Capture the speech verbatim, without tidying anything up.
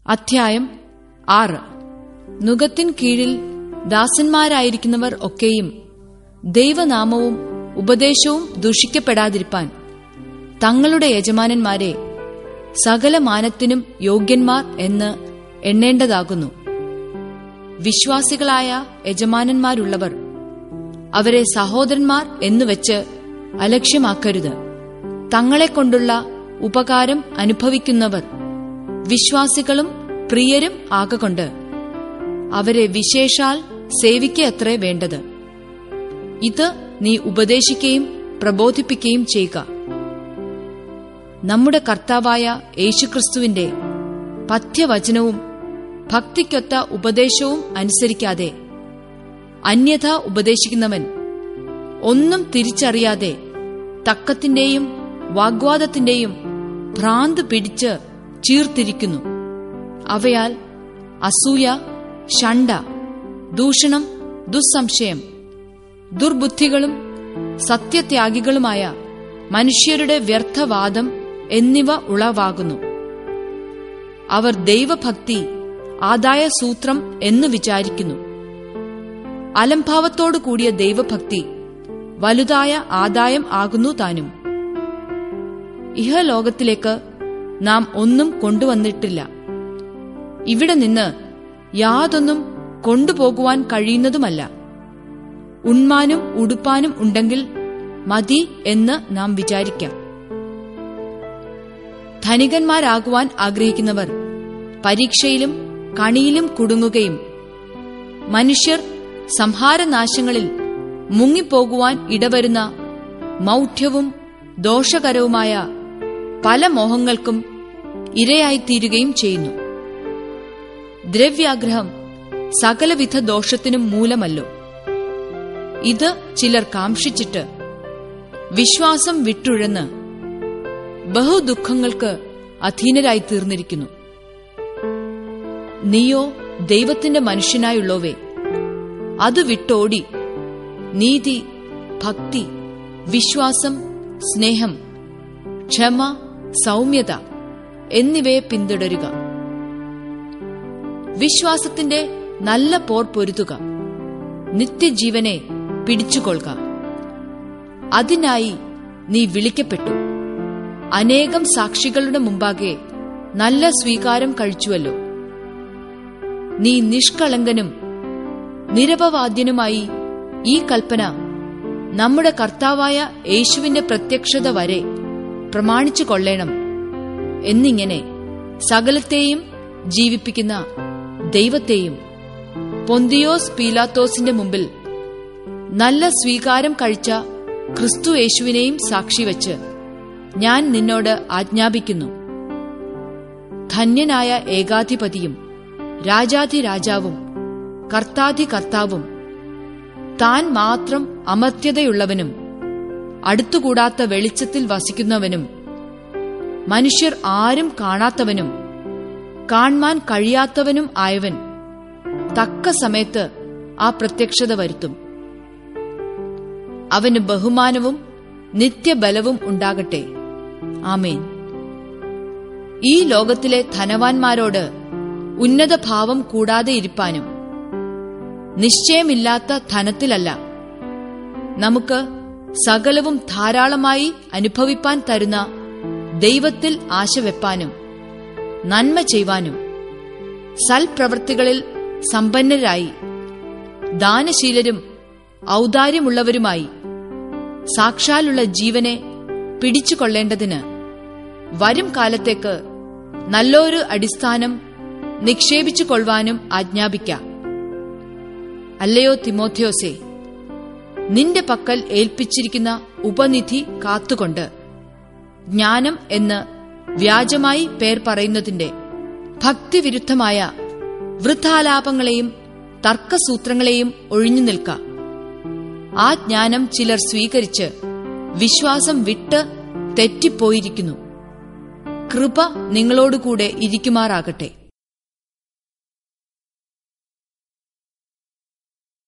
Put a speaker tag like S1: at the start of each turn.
S1: അധ്യായം ആറ്. നുകത്തിൻ കീഴിൽ ദാസന്മാരായിരിക്കുന്നവർ ഒക്കെയും ദൈവനാമവും ഉപദേശവും ദുഷിക്കപ്പെടാതിരിപ്പാൻ തങ്ങളുടെ യജമാനന്മാരെ സകല മാനത്തിനും യോഗ്യന്മാർ എന്ന് എണ്ണേണ്ടതാകുന്നു. വിശ്വാസികളായ യജമാനന്മാരുള്ളവർ അവരെ സഹോദരന്മാർ എന്നുവെച്ച് അലക്ഷ്യമാക്കരുത്. തങ്ങളെക്കൊണ്ടുള്ള ഉപകാരം അനുഭവിക്കുന്നവർ വിശ്വാസികളും പ്രിയരും ആകൊണ്ട് അവരെ വിശേഷാൽ സേവിക്കയത്രേ വേണ്ടത്. ഇത് നീ ഉപദേശിക്കുകയും പ്രബോധിപ്പിക്കുകയും ചെയ്യുക. നമ്മുടെ കർത്താവായ യേശുക്രിസ്തുവിന്റെ പഥ്യവചനവും ഭക്തിക്കൊത്ത ഉപദേശവും അനുസരിക്കാതെ അന്യഥ ഉപദേശിക്കുന്നവൻ ഒന്നും തിരിച്ചറിയാതെ തക്കത്തിന്റെയും വാഗ്വാദത്തിന്റെയും ഭ്രാന്ത് പിടിച്ച് ചീർത്തിരിക്കുന്നു. അവയാൽ അസൂയ, ഷണ്ഡ, ദൂഷണം, ദുസ്സംശയം, ദുർബുദ്ധികളും സത്യത്യാഗികളുമായ മനുഷ്യരുടെ വ്യർത്ഥവാദം എന്നിവ ഉളവാകുന്നു. അവർ ദൈവഭക്തി ആദായ സൂത്രം എന്ന് വിചാരിക്കുന്നു. അലംഭാവത്തോടു കൂടിയ ദൈവഭക്തി വലുതായ ആദായം ആകുന്നു താനും. ഇഹലോകത്തിലേക്ക് നാം ഒന്നും കൊണ്ടുവന്നിട്ടില്ല. ഇവിടെ നിന്ന് യാതൊന്നും കൊണ്ടുപോകുവാൻ കഴിയുന്നതുമല്ല. ഉണ്മാനും ഉടുപ്പാനും ഉണ്ടെങ്കിൽ മതി എന്ന് നാം വിചാരിക്കാം. ധനികന്മാരാകുവാൻ ആഗ്രഹിക്കുന്നവർ പരീക്ഷയിലും കണിയിലും കുടുങ്ങുകയും മനുഷ്യർ സംഹാരനാശങ്ങളിൽ മുങ്ങിപ്പോകുവാൻ ഇടവരുന്ന മൗഢ്യവും ദോഷകരവുമായ പല മോഹങ്ങൾക്കും ഇരയായിത്തീരുകയും ചെയ്യുന്നു. ദ്രവ്യാഗ്രഹം സകലവിധ ദോഷത്തിനും മൂലമല്ലോ. ഇത് ചിലർ കാംക്ഷിച്ചിട്ട് വിശ്വാസം വിട്ടുഴന്ന് ബഹുദുഃഖങ്ങൾക്ക് അധീനരായിത്തീർന്നിരിക്കുന്നു. നീയോ ദൈവത്തിന്റെ മനുഷ്യനായുള്ളവേ, അത് വിട്ടോടി നീതി, ഭക്തി, വിശ്വാസം, സ്നേഹം, ക്ഷമ, സൗമ്യത എന്നിവയെ പിന്തുടരുക. വിശ്വാസത്തിന്റെ നല്ല പോർ പൊരുതുക. നിത്യജീവനെ പിടിച്ചുകൊള്ളുക. അതിനായി നീ വിളിക്കപ്പെട്ടു. അനേകം സാക്ഷികളുടെ മുമ്പാകെ നല്ല സ്വീകാരം കഴിച്ചുവല്ലോ. നീ നിഷ്കളങ്കനും നിരപവാദ്യനുമായി ഈ കൽപ്പന നമ്മുടെ കർത്താവായ യേശുവിന്റെ പ്രത്യക്ഷത വരെ പ്രമാണിച്ചു കൊള്ളേണം എന്നിങ്ങനെ സകലത്തെയും ജീവിപ്പിക്കുന്ന ദൈവത്തെയും പൊന്തിയോസ് പീലാത്തോസിന്റെ മുമ്പിൽ നല്ല സ്വീകാരം കഴിച്ച ക്രിസ്തു യേശുവിനെയും സാക്ഷിവെച്ച് ഞാൻ നിന്നോട് ആജ്ഞാപിക്കുന്നു. ധന്യനായ ഏകാധിപതിയും രാജാധിരാജാവും കർത്താധി കർത്താവും താൻ മാത്രം അമർത്യതയുള്ളവനും അടുത്തുകൂടാത്ത വെളിച്ചത്തിൽ വസിക്കുന്നവനും മനുഷ്യർ ആരും കാണാത്തവനും കാൺമാൻ കഴിയാത്തവനും ആയവൻ തക്ക സമയത്ത് ആ പ്രത്യക്ഷത വരുത്തും. അവന് ബഹുമാനവും നിത്യബലവും ഉണ്ടാകട്ടെ. ആമേൻ. ഈ ലോകത്തിലെ ധനവാന്മാരോട് ഉന്നത ഭാവം കൂടാതെ ഇരിപ്പാനും നിശ്ചയമില്ലാത്ത ധനത്തിലല്ല, നമുക്ക് സകലവും ധാരാളമായി അനുഭവിപ്പാൻ തരുന്ന ദൈവത്തിൽ ആശവെപ്പാനും നന്മ ചെയ്യുവാനും സൽപ്രവൃത്തികളിൽ സമ്പന്നരായി ദാനശീലരും ഔദാര്യമുള്ളവരുമായി സാക്ഷാലുള്ള ജീവനെ പിടിച്ചുകൊള്ളേണ്ടതിന് വരും കാലത്തേക്ക് നല്ലൊരു അടിസ്ഥാനം നിക്ഷേപിച്ചു കൊള്ളുവാനും ആജ്ഞാപിക്കാം. അല്ലയോ തിമോഥെയോസേ, നിന്റെ പക്കൽ ഏൽപ്പിച്ചിരിക്കുന്ന ഉപനിധി കാത്തുകൊണ്ട് ജ്ഞാനം എന്ന് വ്യാജമായി പേർ പറയുന്നതിന്റെ ഭക്തിവിരുദ്ധമായ വൃഥാലാപങ്ങളെയും തർക്കസൂത്രങ്ങളെയും ഒഴിഞ്ഞു നിൽക്ക. ആ ജ്ഞാനം ചിലർ സ്വീകരിച്ച് വിശ്വാസം വിട്ട് തെറ്റിപ്പോയിരിക്കുന്നു. കൃപ നിങ്ങളോടുകൂടെ ഇരിക്കുമാറാകട്ടെ.